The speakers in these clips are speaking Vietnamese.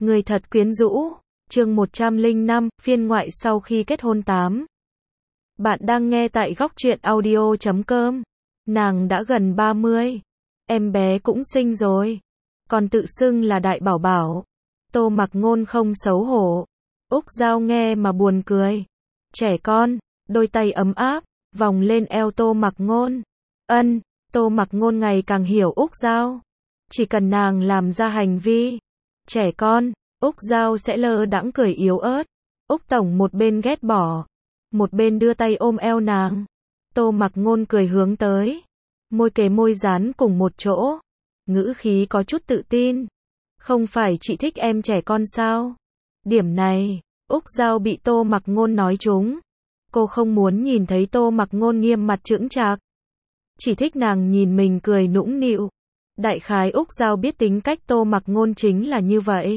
Người thật quyến rũ, chương 105, phiên ngoại sau khi kết hôn 8. Bạn đang nghe tại góc truyện audio.com. Nàng đã gần 30. Em bé cũng sinh rồi. Còn tự xưng là đại bảo bảo. Tô Mặc Ngôn không xấu hổ. Úc Giao nghe mà buồn cười. Trẻ con, đôi tay ấm áp, vòng lên eo Tô Mặc Ngôn. Tô Mặc Ngôn ngày càng hiểu Úc Giao. Chỉ cần nàng làm ra hành vi trẻ con, Úc Giao sẽ lơ đãng cười yếu ớt. Úc Tổng một bên ghét bỏ, một bên đưa tay ôm eo nàng. Tô Mặc Ngôn cười hướng tới, môi kề môi dán cùng một chỗ, ngữ khí có chút tự tin. Không phải chị thích em trẻ con sao? Điểm này, Úc Giao bị Tô Mặc Ngôn nói trúng. Cô không muốn nhìn thấy Tô Mặc Ngôn nghiêm mặt chững chạc, chỉ thích nàng nhìn mình cười nũng nịu. Đại khái Úc Giao biết tính cách Tô Mặc Ngôn chính là như vậy.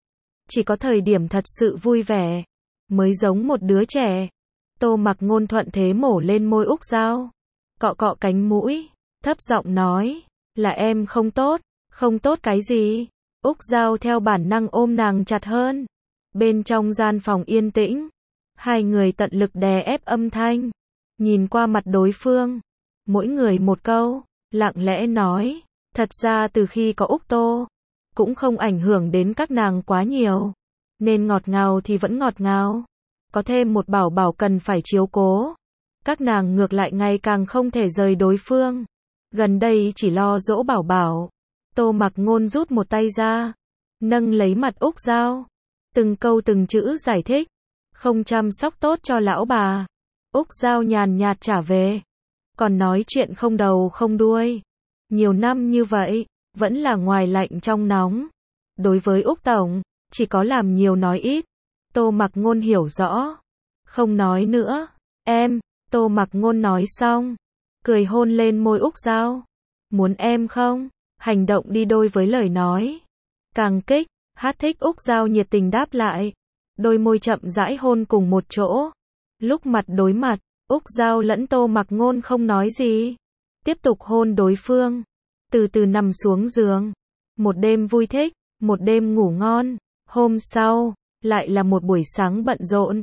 Chỉ có thời điểm thật sự vui vẻ, mới giống một đứa trẻ. Tô Mặc Ngôn thuận thế mổ lên môi Úc Giao, cọ cọ cánh mũi, thấp giọng nói, là em không tốt. Không tốt cái gì? Úc Giao theo bản năng ôm nàng chặt hơn. Bên trong gian phòng yên tĩnh, hai người tận lực đè ép âm thanh, nhìn qua mặt đối phương, mỗi người một câu, lặng lẽ nói, thật ra từ khi có Úc Tô, cũng không ảnh hưởng đến các nàng quá nhiều, nên ngọt ngào thì vẫn ngọt ngào, có thêm một bảo bảo cần phải chiếu cố, các nàng ngược lại ngày càng không thể rời đối phương, gần đây chỉ lo dỗ bảo bảo. Tô Mặc Ngôn rút một tay ra, nâng lấy mặt Úc Giao, từng câu từng chữ giải thích, không chăm sóc tốt cho lão bà. Úc Giao nhàn nhạt trả về, còn nói chuyện không đầu không đuôi. Nhiều năm như vậy, vẫn là ngoài lạnh trong nóng. Đối với Úc Tổng, chỉ có làm nhiều nói ít. Tô Mặc Ngôn hiểu rõ. Không nói nữa. Em, Tô Mặc Ngôn nói xong, cười hôn lên môi Úc Giao. Muốn em không? Hành động đi đôi với lời nói. Càng kích, hát thích Úc Giao nhiệt tình đáp lại. Đôi môi chậm rãi hôn cùng một chỗ. Lúc mặt đối mặt, Úc Giao lẫn Tô Mặc Ngôn không nói gì. Tiếp tục hôn đối phương, từ từ nằm xuống giường. Một đêm vui thích, một đêm ngủ ngon. Hôm sau, lại là một buổi sáng bận rộn.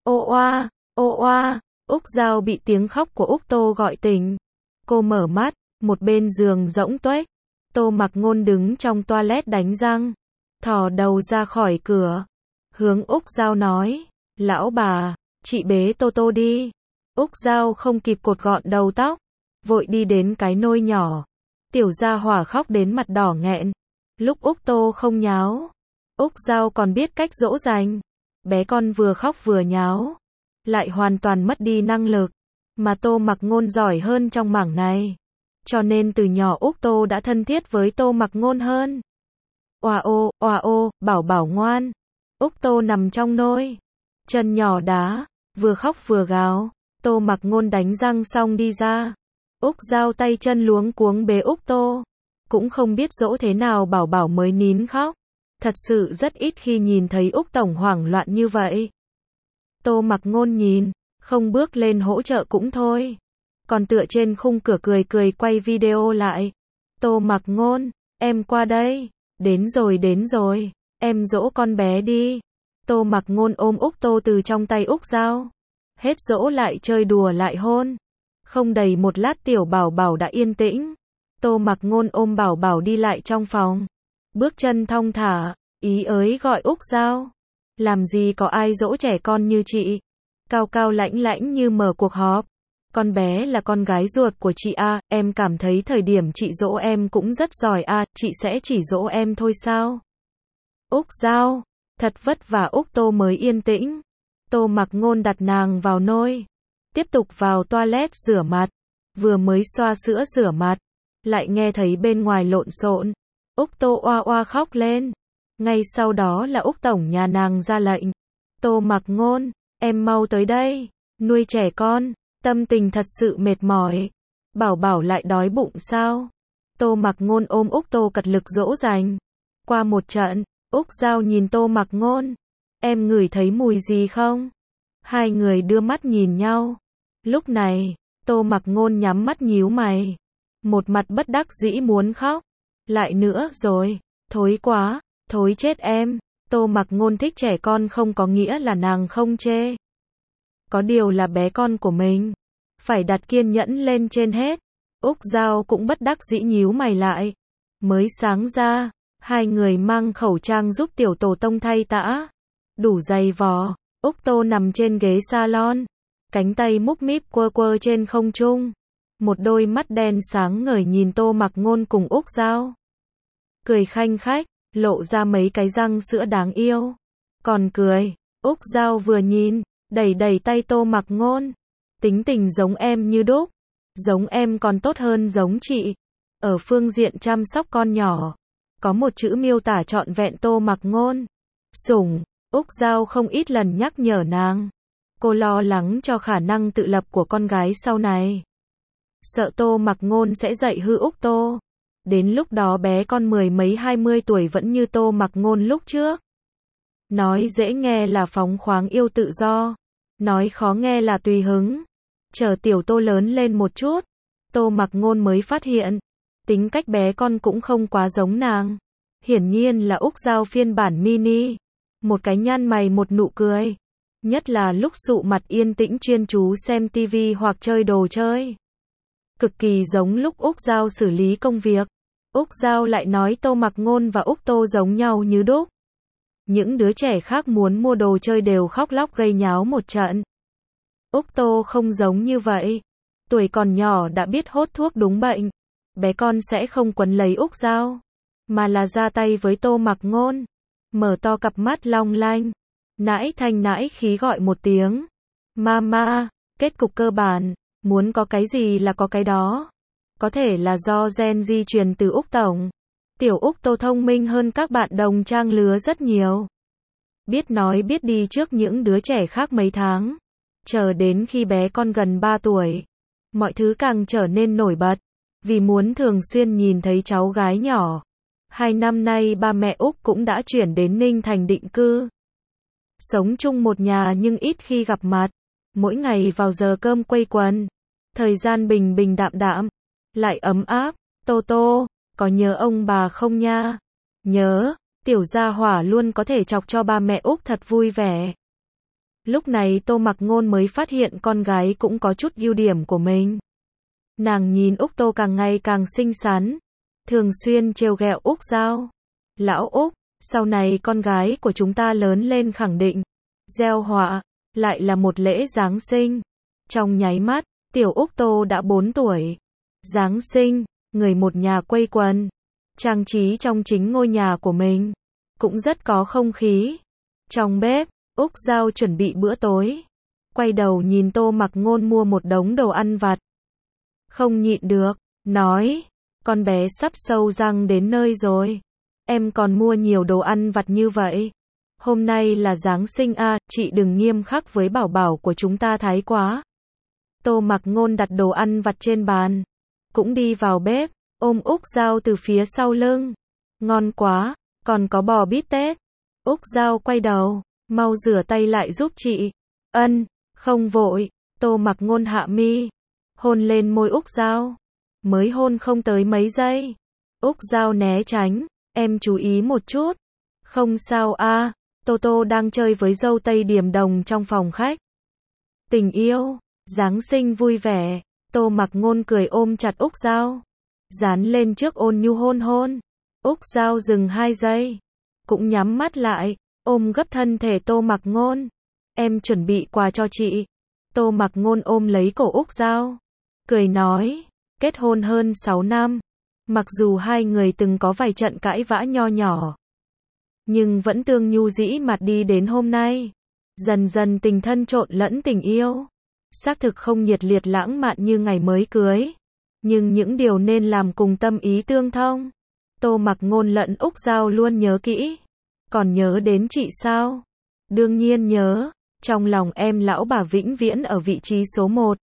Ô oa, Úc Giao bị tiếng khóc của Úc Tô gọi tỉnh. Cô mở mắt, một bên giường rỗng tuếch. Tô Mặc Ngôn đứng trong toilet đánh răng, thò đầu ra khỏi cửa, hướng Úc Giao nói, lão bà, chị bế Tô Tô đi. Úc Giao không kịp cột gọn đầu tóc, vội đi đến cái nôi nhỏ. Tiểu gia hỏa khóc đến mặt đỏ nghẹn. Lúc Úc Tô không nháo, Úc Giao còn biết cách dỗ dành. Bé con vừa khóc vừa nháo, lại hoàn toàn mất đi năng lực. Mà Tô Mặc Ngôn giỏi hơn trong mảng này. Cho nên từ nhỏ Úc Tô đã thân thiết với Tô Mặc Ngôn hơn. Oa ô, bảo bảo ngoan. Úc Tô nằm trong nôi, chân nhỏ đá, vừa khóc vừa gào. Tô Mặc Ngôn đánh răng xong đi ra. Úc Giao tay chân luống cuống bế Úc Tô, cũng không biết dỗ thế nào bảo bảo mới nín khóc. Thật sự rất ít khi nhìn thấy Úc Tổng hoảng loạn như vậy. Tô Mặc Ngôn nhìn, không bước lên hỗ trợ cũng thôi, còn tựa trên khung cửa cười cười quay video lại. Tô Mặc Ngôn, em qua đây. Đến rồi, em dỗ con bé đi. Tô Mặc Ngôn ôm Úc Tô từ trong tay Úc Giao. Hết dỗ lại chơi đùa lại hôn. Không đầy một lát tiểu bảo bảo đã yên tĩnh. Tô Mặc Ngôn ôm bảo bảo đi lại trong phòng. Bước chân thong thả, ý ới gọi Úc Giao. Làm gì có ai dỗ trẻ con như chị. Cao cao lãnh lãnh như mở cuộc họp. Con bé là con gái ruột của chị à, em cảm thấy thời điểm chị dỗ em cũng rất giỏi à, chị sẽ chỉ dỗ em thôi sao? Úc Giao, thật vất vả Úc Tô mới yên tĩnh. Tô Mặc Ngôn đặt nàng vào nôi, tiếp tục vào toilet rửa mặt, vừa mới xoa sữa rửa mặt, lại nghe thấy bên ngoài lộn xộn. Úc Tô oa oa khóc lên. Ngay sau đó là Úc Tổng nhà nàng ra lệnh. Tô Mặc Ngôn, em mau tới đây, nuôi trẻ con. Tâm tình thật sự mệt mỏi. Bảo bảo lại đói bụng sao? Tô Mặc Ngôn ôm Úc Tô cật lực dỗ dành. Qua một trận, Úc Giao nhìn Tô Mặc Ngôn. Em ngửi thấy mùi gì không? Hai người đưa mắt nhìn nhau. Lúc này, Tô Mặc Ngôn nhắm mắt nhíu mày. Một mặt bất đắc dĩ muốn khóc. Lại nữa rồi. Thối quá. Thối chết em. Tô Mặc Ngôn thích trẻ con không có nghĩa là nàng không chê. Có điều là bé con của mình. Phải đặt kiên nhẫn lên trên hết. Úc Giao cũng bất đắc dĩ nhíu mày lại. Mới sáng ra, hai người mang khẩu trang giúp tiểu tổ tông thay tã. Đủ dày vò, Úc Tô nằm trên ghế salon. Cánh tay múc míp quơ quơ trên không trung. Một đôi mắt đen sáng ngời nhìn Tô Mặc Ngôn cùng Úc Giao. Cười khanh khách, lộ ra mấy cái răng sữa đáng yêu. Còn cười, Úc Giao vừa nhìn, đẩy đẩy tay Tô Mặc Ngôn. Tính tình giống em như đúc. Giống em còn tốt hơn giống chị. Ở phương diện chăm sóc con nhỏ. Có một chữ miêu tả trọn vẹn Tô Mặc Ngôn. Sủng. Úc Giao không ít lần nhắc nhở nàng. Cô lo lắng cho khả năng tự lập của con gái sau này. Sợ Tô Mặc Ngôn sẽ dạy hư Úc Tô. Đến lúc đó bé con 10 mấy 20 tuổi vẫn như Tô Mặc Ngôn lúc trước. Nói dễ nghe là phóng khoáng yêu tự do. Nói khó nghe là tùy hứng. Chờ tiểu Tô lớn lên một chút, Tô Mặc Ngôn mới phát hiện, tính cách bé con cũng không quá giống nàng. Hiển nhiên là Úc Giao phiên bản mini. Một cái nhăn mày một nụ cười. Nhất là lúc sụ mặt yên tĩnh chuyên chú xem tivi hoặc chơi đồ chơi. Cực kỳ giống lúc Úc Giao xử lý công việc. Úc Giao lại nói Tô Mặc Ngôn và Úc Tô giống nhau như đúc. Những đứa trẻ khác muốn mua đồ chơi đều khóc lóc gây nháo một trận. Úc Tô không giống như vậy. Tuổi còn nhỏ đã biết hốt thuốc đúng bệnh. Bé con sẽ không quấn lấy Úc Giao, mà là ra tay với Tô Mặc Ngôn. Mở to cặp mắt long lanh. Nãi thanh nãi khí gọi một tiếng. Mama, kết cục cơ bản, muốn có cái gì là có cái đó. Có thể là do gen di truyền từ Úc Tổng. Tiểu Úc Tô thông minh hơn các bạn đồng trang lứa rất nhiều. Biết nói biết đi trước những đứa trẻ khác mấy tháng. Chờ đến khi bé con gần 3 tuổi, mọi thứ càng trở nên nổi bật. Vì muốn thường xuyên nhìn thấy cháu gái nhỏ. 2 năm nay ba mẹ Úc cũng đã chuyển đến Ninh Thành định cư. Sống chung một nhà nhưng ít khi gặp mặt. Mỗi ngày vào giờ cơm quây quần. Thời gian bình bình đạm đạm. Lại ấm áp. Tô Tô, có nhớ ông bà không nha? Nhớ, tiểu gia hỏa luôn có thể chọc cho ba mẹ Úc thật vui vẻ. Lúc này Tô Mặc Ngôn mới phát hiện con gái cũng có chút ưu điểm của mình. Nàng nhìn Úc Tô càng ngày càng xinh xắn. Thường xuyên trêu ghẹo Úc Giao. Lão Úc, sau này con gái của chúng ta lớn lên khẳng định. Gieo họa, lại là một lễ Giáng sinh. Trong nháy mắt, tiểu Úc Tô đã 4 tuổi. Giáng sinh, người một nhà quây quần. Trang trí trong chính ngôi nhà của mình. Cũng rất có không khí. Trong bếp, Úc Giao chuẩn bị bữa tối. Quay đầu nhìn Tô Mặc Ngôn mua một đống đồ ăn vặt. Không nhịn được, nói. Con bé sắp sâu răng đến nơi rồi. Em còn mua nhiều đồ ăn vặt như vậy. Hôm nay là Giáng sinh à, chị đừng nghiêm khắc với bảo bảo của chúng ta thái quá. Tô Mặc Ngôn đặt đồ ăn vặt trên bàn. Cũng đi vào bếp, ôm Úc Giao từ phía sau lưng. Ngon quá, còn có bò bít tết. Úc Giao quay đầu, mau rửa tay lại giúp chị. Ân, không vội. Tô Mặc Ngôn hạ mi, hôn lên môi Úc Giao. Mới hôn không tới mấy giây. Úc Giao né tránh, em chú ý một chút. Không sao a, Tô Tô đang chơi với dâu tây Điềm Đồng trong phòng khách. Tình yêu, Giáng sinh vui vẻ. Tô Mặc Ngôn cười ôm chặt Úc Giao. Dán lên trước ôn nhu hôn hôn. Úc Giao dừng 2 giây. Cũng nhắm mắt lại, ôm gấp thân thể Tô Mặc Ngôn. Em chuẩn bị quà cho chị. Tô Mặc Ngôn ôm lấy cổ Úc Giao. Cười nói, kết hôn hơn 6 năm. Mặc dù hai người từng có vài trận cãi vã nho nhỏ. Nhưng vẫn tương nhu dĩ mặt đi đến hôm nay. Dần dần tình thân trộn lẫn tình yêu. Xác thực không nhiệt liệt lãng mạn như ngày mới cưới. Nhưng những điều nên làm cùng tâm ý tương thông. Tô Mặc Ngôn lẫn Úc Giao luôn nhớ kỹ. Còn nhớ đến chị sao? Đương nhiên nhớ. Trong lòng em lão bà vĩnh viễn ở vị trí số 1.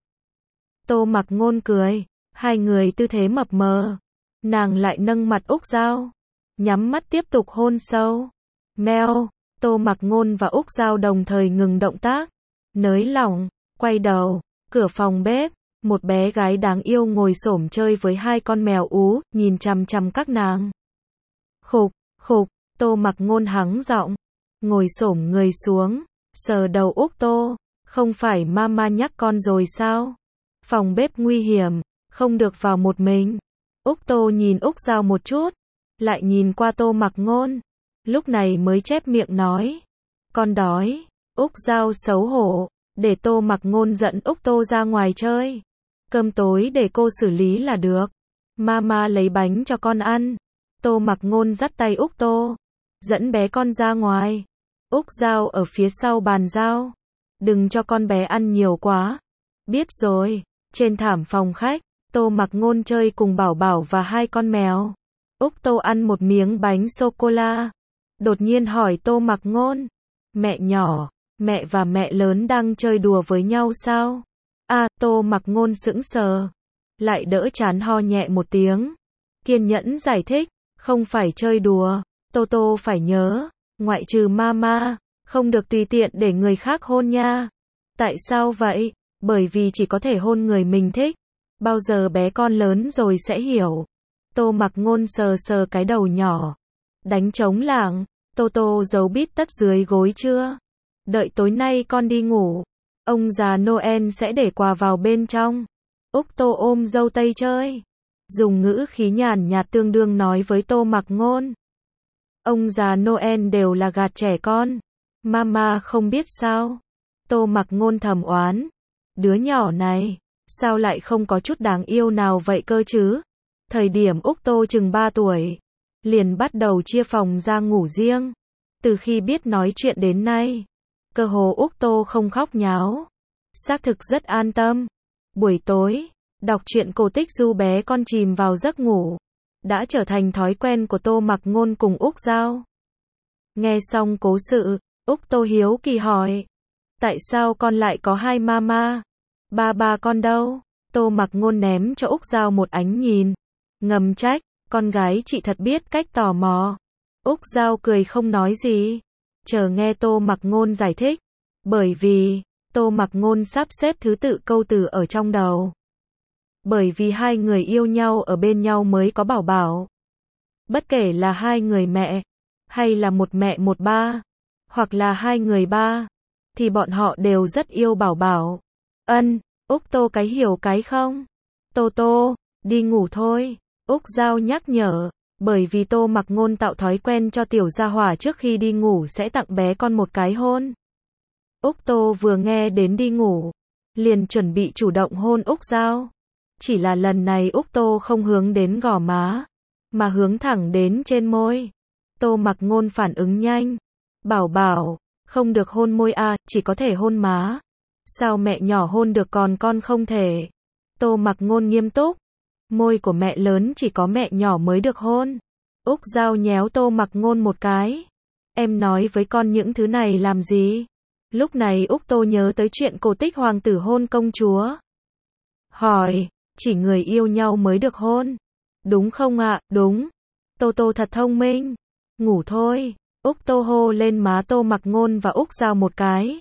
Tô Mặc Ngôn cười. Hai người tư thế mập mờ. Nàng lại nâng mặt Úc Giao. Nhắm mắt tiếp tục hôn sâu. Meo. Tô Mặc Ngôn và Úc Giao đồng thời ngừng động tác. Nới lỏng. Quay đầu. Cửa phòng bếp. Một bé gái đáng yêu ngồi xổm chơi với 2 con mèo ú, nhìn chằm chằm các nàng. Khục, khục. Tô Mặc Ngôn hắng giọng. ngồi xổm người xuống, sờ đầu Úc Tô. Không phải mama nhắc con rồi sao? Phòng bếp nguy hiểm, không được vào một mình. Úc Tô nhìn Úc Dao một chút, lại nhìn qua Tô Mặc Ngôn, lúc này mới chép miệng nói, con đói. Úc Dao xấu hổ, để Tô Mặc Ngôn dẫn Úc Tô ra ngoài chơi. Cơm tối để cô xử lý là được. Mama lấy bánh cho con ăn. Tô Mặc Ngôn dắt tay Úc Tô, dẫn bé con ra ngoài. Úc Dao ở phía sau bàn giao, đừng cho con bé ăn nhiều quá. Biết rồi. Trên thảm phòng khách, Tô Mặc Ngôn chơi cùng Bảo Bảo và hai con mèo. Úc Tô ăn một miếng bánh sô-cô-la, đột nhiên hỏi Tô Mặc Ngôn, mẹ nhỏ, mẹ và mẹ lớn đang chơi đùa với nhau sao? Tô Mặc Ngôn sững sờ, lại đỡ chán ho nhẹ một tiếng, kiên nhẫn giải thích, không phải chơi đùa, Tô Tô phải nhớ, ngoại trừ mama, không được tùy tiện để người khác hôn nha. Tại sao vậy? Bởi vì chỉ có thể hôn người mình thích. Bao giờ bé con lớn rồi sẽ hiểu. Tô Mặc Ngôn sờ sờ cái đầu nhỏ. Đánh trống lảng. Tô Tô giấu bít tất dưới gối chưa? Đợi tối nay con đi ngủ, ông già Noel sẽ để quà vào bên trong. Úc Tô ôm dâu tây chơi, dùng ngữ khí nhàn nhạt tương đương nói với Tô Mặc Ngôn. Ông già Noel đều là gạt trẻ con. Mama không biết sao? Tô Mặc Ngôn thầm oán. Đứa nhỏ này, sao lại không có chút đáng yêu nào vậy cơ chứ? Thời điểm Úc Tô chừng 3 tuổi, liền bắt đầu chia phòng ra ngủ riêng. Từ khi biết nói chuyện đến nay, cơ hồ Úc Tô không khóc nháo. Xác thực rất an tâm. Buổi tối, đọc truyện cổ tích du bé con chìm vào giấc ngủ, đã trở thành thói quen của Tô Mặc Ngôn cùng Úc Dao. Nghe xong cố sự, Úc Tô hiếu kỳ hỏi, tại sao con lại có hai mama? Ba con đâu? Tô Mặc Ngôn ném cho Úc Dao một ánh nhìn, ngầm trách, con gái chị thật biết cách tò mò. Úc Dao cười không nói gì, chờ nghe Tô Mặc Ngôn giải thích. Bởi vì, Tô Mặc Ngôn sắp xếp thứ tự câu từ ở trong đầu. Bởi vì hai người yêu nhau ở bên nhau mới có Bảo Bảo. Bất kể là hai người mẹ, hay là một mẹ một ba, hoặc là hai người ba, thì bọn họ đều rất yêu Bảo Bảo. Úc Tô cái hiểu cái không? Tô Tô, đi ngủ thôi. Úc Dao nhắc nhở, bởi vì Tô Mặc Ngôn tạo thói quen cho tiểu gia hỏa trước khi đi ngủ sẽ tặng bé con một cái hôn. Úc Tô vừa nghe đến đi ngủ, liền chuẩn bị chủ động hôn Úc Dao. Chỉ là lần này Úc Tô không hướng đến gò má, mà hướng thẳng đến trên môi. Tô Mặc Ngôn phản ứng nhanh. Bảo Bảo, không được hôn môi chỉ có thể hôn má. Sao mẹ nhỏ hôn được còn con không thể? Tô Mặc Ngôn nghiêm túc. Môi của mẹ lớn chỉ có mẹ nhỏ mới được hôn. Úc Dao nhéo Tô Mặc Ngôn một cái. Em nói với con những thứ này làm gì? Lúc này Úc Tô nhớ tới chuyện cổ tích hoàng tử hôn công chúa. Hỏi, chỉ người yêu nhau mới được hôn. Đúng không ạ? Đúng. Tô Tô thật thông minh. Ngủ thôi. Úc Tô hô lên má Tô Mặc Ngôn và Úc Dao một cái.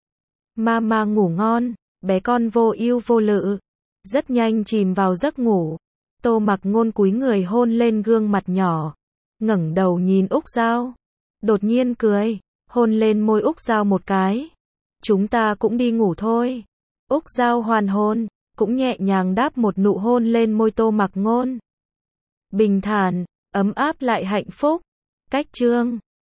Mama ngủ ngon, bé con vô ưu vô lự. Rất nhanh chìm vào giấc ngủ. Tô Mặc Ngôn cúi người hôn lên gương mặt nhỏ, ngẩng đầu nhìn Úc Dao, đột nhiên cười, hôn lên môi Úc Dao một cái. Chúng ta cũng đi ngủ thôi. Úc Dao hoàn hồn, cũng nhẹ nhàng đáp một nụ hôn lên môi Tô Mặc Ngôn. Bình thản, ấm áp lại hạnh phúc. Cách chương